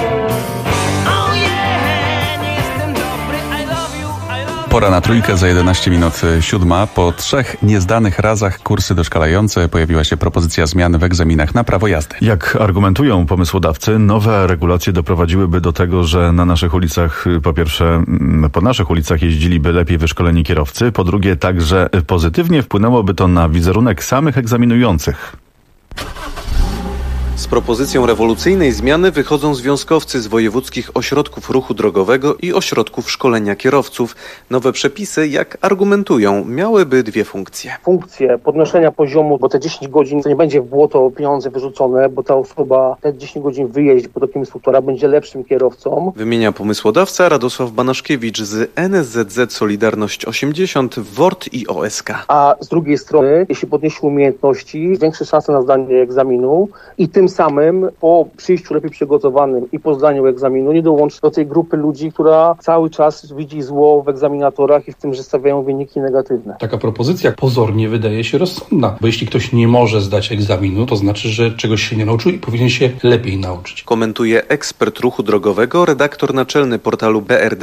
Pora na trójkę, za 11 minut 7. Po 3 niezdanych razach kursy doszkalające pojawiła się propozycja zmian w egzaminach na prawo jazdy. Jak argumentują pomysłodawcy, nowe regulacje doprowadziłyby do tego, że na naszych ulicach, po pierwsze, po naszych ulicach jeździliby lepiej wyszkoleni kierowcy, po drugie także pozytywnie wpłynęłoby to na wizerunek samych egzaminujących. Z propozycją rewolucyjnej zmiany wychodzą związkowcy z wojewódzkich ośrodków ruchu drogowego i ośrodków szkolenia kierowców. Nowe przepisy, jak argumentują, miałyby dwie funkcje. Funkcję podnoszenia poziomu, bo te 10 godzin to nie będzie w błoto pieniądze wyrzucone, bo ta osoba te 10 godzin wyjeździ pod okiem instruktora, będzie lepszym kierowcą. Wymienia pomysłodawca Radosław Banaszkiewicz z NSZZ Solidarność 80, WORT i OSK. A z drugiej strony, jeśli podniesie umiejętności, zwiększy szanse na zdanie egzaminu i tym samym po przyjściu lepiej przygotowanym i po zdaniu egzaminu nie dołączy do tej grupy ludzi, która cały czas widzi zło w egzaminatorach i w tym, że stawiają wyniki negatywne. Taka propozycja pozornie wydaje się rozsądna, bo jeśli ktoś nie może zdać egzaminu, to znaczy, że czegoś się nie nauczył i powinien się lepiej nauczyć. Komentuje ekspert ruchu drogowego, redaktor naczelny portalu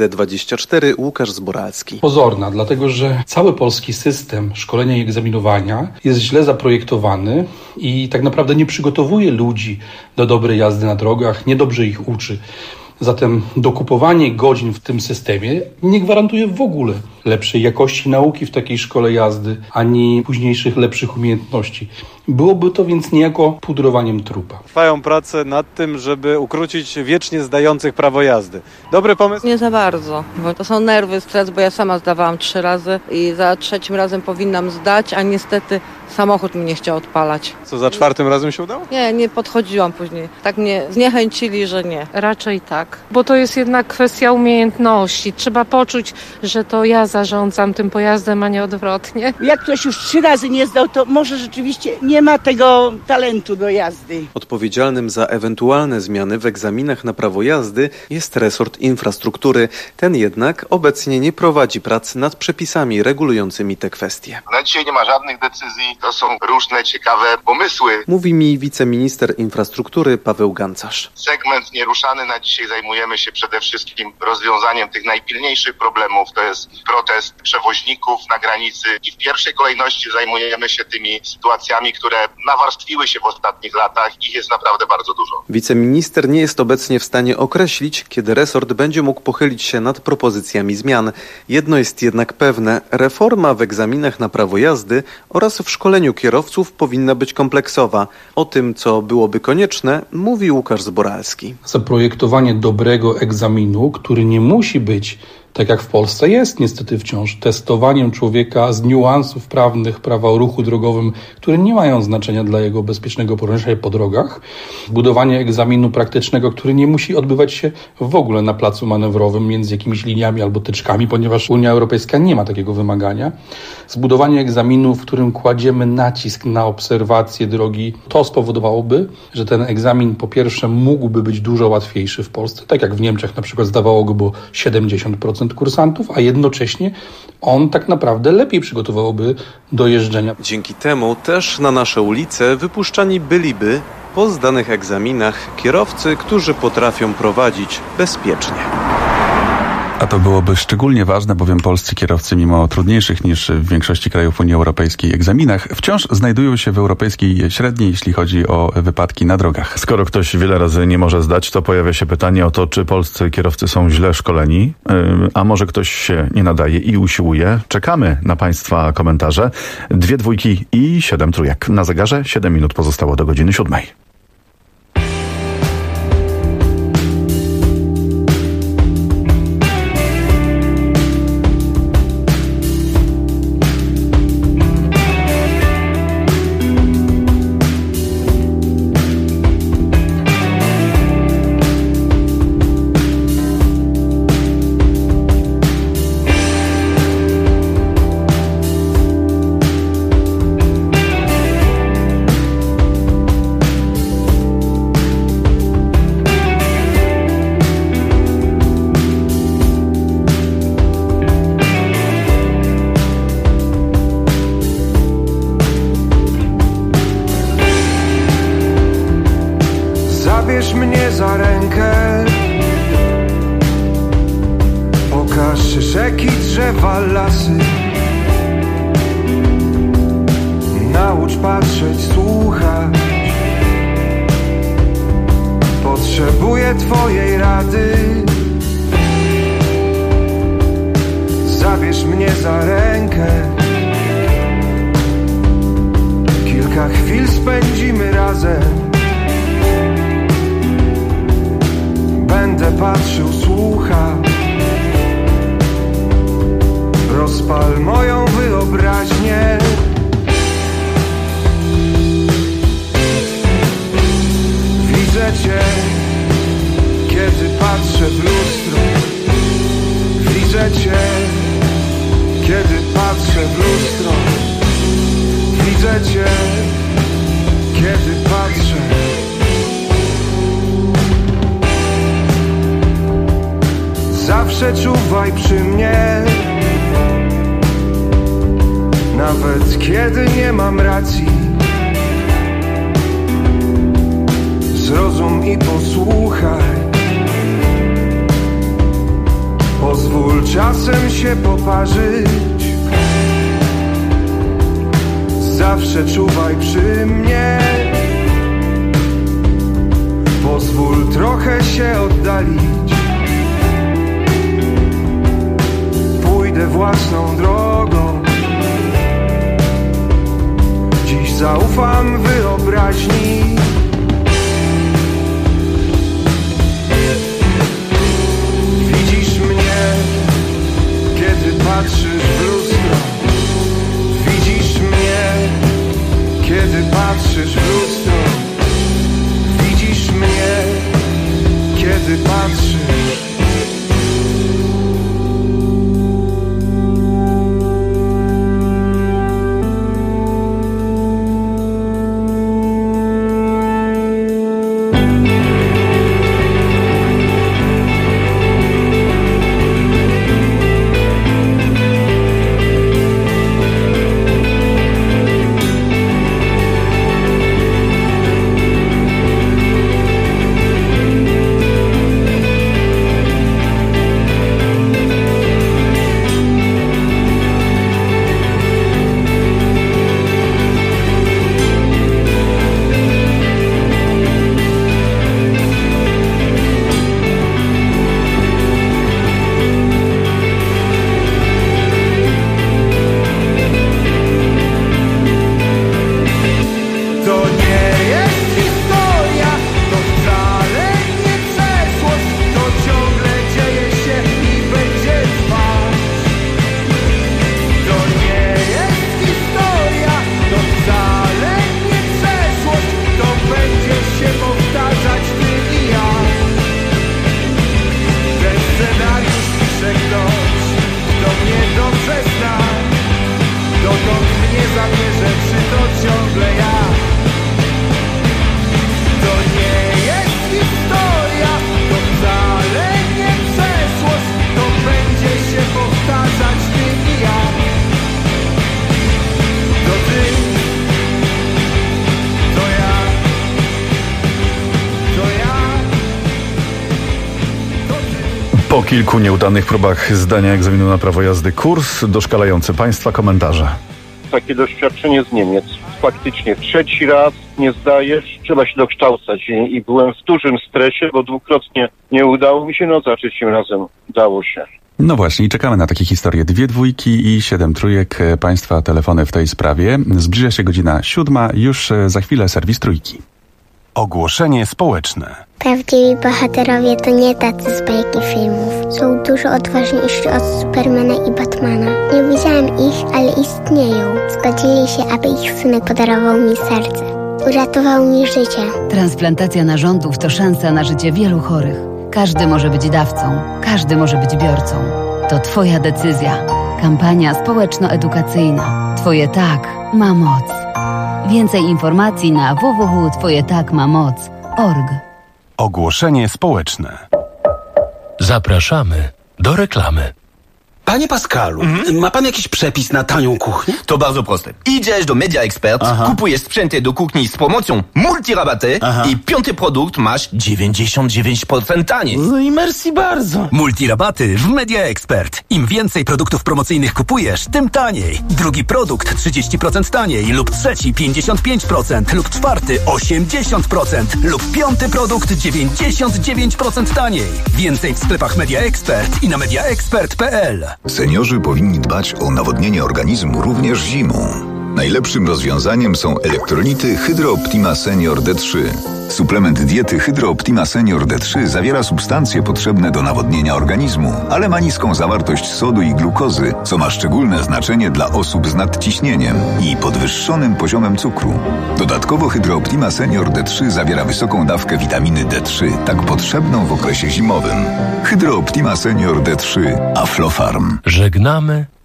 BRD24 Łukasz Zboralski. Pozorna, dlatego że cały polski system szkolenia i egzaminowania jest źle zaprojektowany i tak naprawdę nie przygotowuje ludzi do dobrej jazdy na drogach, niedobrze ich uczy. Zatem dokupowanie godzin w tym systemie nie gwarantuje w ogóle lepszej jakości nauki w takiej szkole jazdy, ani późniejszych lepszych umiejętności. Byłoby to więc niejako pudrowaniem trupa. Trwają prace nad tym, żeby ukrócić wiecznie zdających prawo jazdy. Dobry pomysł? Nie za bardzo, bo to są nerwy, stres, bo ja sama zdawałam 3 razy i za 3. razem powinnam zdać, a niestety samochód mi nie chciał odpalać. Co, za 4. razem się udało? Nie podchodziłam później. Tak mnie zniechęcili, że nie. Raczej tak, bo to jest jednak kwestia umiejętności. Trzeba poczuć, że to ja zarządzam tym pojazdem, a nie odwrotnie. Jak ktoś już 3 razy nie zdał, to może rzeczywiście nie ma tego talentu do jazdy. Odpowiedzialnym za ewentualne zmiany w egzaminach na prawo jazdy jest resort infrastruktury. Ten jednak obecnie nie prowadzi prac nad przepisami regulującymi te kwestie. Na dzisiaj nie ma żadnych decyzji, to są różne ciekawe pomysły. Mówi mi wiceminister infrastruktury Paweł Gancarz. Segment nieruszany na dzisiaj zajmujemy się przede wszystkim rozwiązaniem tych najpilniejszych problemów. To jest protest przewoźników na granicy i w pierwszej kolejności zajmujemy się tymi sytuacjami, które nawarstwiły się w ostatnich latach. Ich jest naprawdę bardzo dużo. Wiceminister nie jest obecnie w stanie określić, kiedy resort będzie mógł pochylić się nad propozycjami zmian. Jedno jest jednak pewne, reforma w egzaminach na prawo jazdy oraz w szkoleniu kierowców powinna być kompleksowa. O tym, co byłoby konieczne, mówi Łukasz Zboralski. Zaprojektowanie dobrego egzaminu, który nie musi być, tak jak w Polsce jest niestety wciąż, testowaniem człowieka z niuansów prawnych prawa o ruchu drogowym, które nie mają znaczenia dla jego bezpiecznego poruszania się po drogach. Budowanie egzaminu praktycznego, który nie musi odbywać się w ogóle na placu manewrowym między jakimiś liniami albo tyczkami, ponieważ Unia Europejska nie ma takiego wymagania. Zbudowanie egzaminu, w którym kładziemy nacisk na obserwację drogi, to spowodowałoby, że ten egzamin po pierwsze mógłby być dużo łatwiejszy w Polsce, tak jak w Niemczech na przykład zdawało go było 70% kursantów, a jednocześnie on tak naprawdę lepiej przygotowałoby do jeżdżenia. Dzięki temu też na nasze ulice wypuszczani byliby po zdanych egzaminach kierowcy, którzy potrafią prowadzić bezpiecznie. A to byłoby szczególnie ważne, bowiem polscy kierowcy, mimo trudniejszych niż w większości krajów Unii Europejskiej egzaminach, wciąż znajdują się w europejskiej średniej, jeśli chodzi o wypadki na drogach. Skoro ktoś wiele razy nie może zdać, to pojawia się pytanie o to, czy polscy kierowcy są źle szkoleni, a może ktoś się nie nadaje i usiłuje. Czekamy na Państwa komentarze. 2 dwójki i 7 trójek. Na zegarze 7 minut pozostało do godziny 7. Zabierz mnie za rękę, pokaż rzeki, drzewa, lasy. Naucz patrzeć, słuchać. Potrzebuję Twojej rady. Zabierz mnie za rękę, kilka chwil spędzimy razem. patrzył, słucha. Rozpal moją wyobraźnię. Widzę cię, kiedy patrzę w lustro. Widzę cię, kiedy patrzę w lustro. Widzę cię, kiedy patrzę. Zawsze czuwaj przy mnie, nawet kiedy nie mam racji. Zrozum i posłuchaj. Pozwól czasem się poparzyć. Zawsze czuwaj przy mnie. Pozwól trochę się oddalić. Pójdę własną drogą. Dziś zaufam wyobraźni. Widzisz mnie, kiedy patrzysz w lustro. Widzisz mnie, kiedy patrzysz w lustro. Widzisz mnie, kiedy patrzysz. Po kilku nieudanych próbach zdania egzaminu na prawo jazdy kurs doszkalający. Państwa komentarze. Takie doświadczenie z Niemiec. Faktycznie trzeci raz nie zdajesz, trzeba się dokształcać i byłem w dużym stresie, bo dwukrotnie nie udało mi się, za trzecim razem udało się. No właśnie, i czekamy na takie historie. 2 dwójki i 7 trójek. Państwa telefony w tej sprawie. Zbliża się godzina 7. Już za chwilę serwis Trójki. Ogłoszenie społeczne. Prawdziwi bohaterowie to nie tacy z bajki filmów. Są dużo odważniejsi od Supermana i Batmana. Nie widziałem ich, ale istnieją. Zgodzili się, aby ich synek podarował mi serce. Uratował mi życie. Transplantacja narządów to szansa na życie wielu chorych. Każdy może być dawcą, każdy może być biorcą. To Twoja decyzja. Kampania społeczno-edukacyjna. Twoje tak ma moc. Więcej informacji na www.twojetakmamoc.org. Ogłoszenie społeczne. Zapraszamy do reklamy. Panie Pascalu, ma pan jakiś przepis na tanią kuchnię? To bardzo proste. Idziesz do Media Expert, kupujesz sprzęty do kuchni z promocją multirabaty i 5. produkt masz 99% taniej. No i merci bardzo. Multirabaty w Media Expert. Im więcej produktów promocyjnych kupujesz, tym taniej. Drugi produkt 30% taniej lub trzeci 55% lub czwarty 80% lub 5. produkt 99% taniej. Więcej w sklepach Media Expert i na mediaexpert.pl. Seniorzy powinni dbać o nawodnienie organizmu również zimą. Najlepszym rozwiązaniem są elektrolity Hydro Optima Senior D3. Suplement diety Hydro Optima Senior D3 zawiera substancje potrzebne do nawodnienia organizmu, ale ma niską zawartość sodu i glukozy, co ma szczególne znaczenie dla osób z nadciśnieniem i podwyższonym poziomem cukru. Dodatkowo Hydro Optima Senior D3 zawiera wysoką dawkę witaminy D3, tak potrzebną w okresie zimowym. Hydro Optima Senior D3 Aflofarm. Żegnamy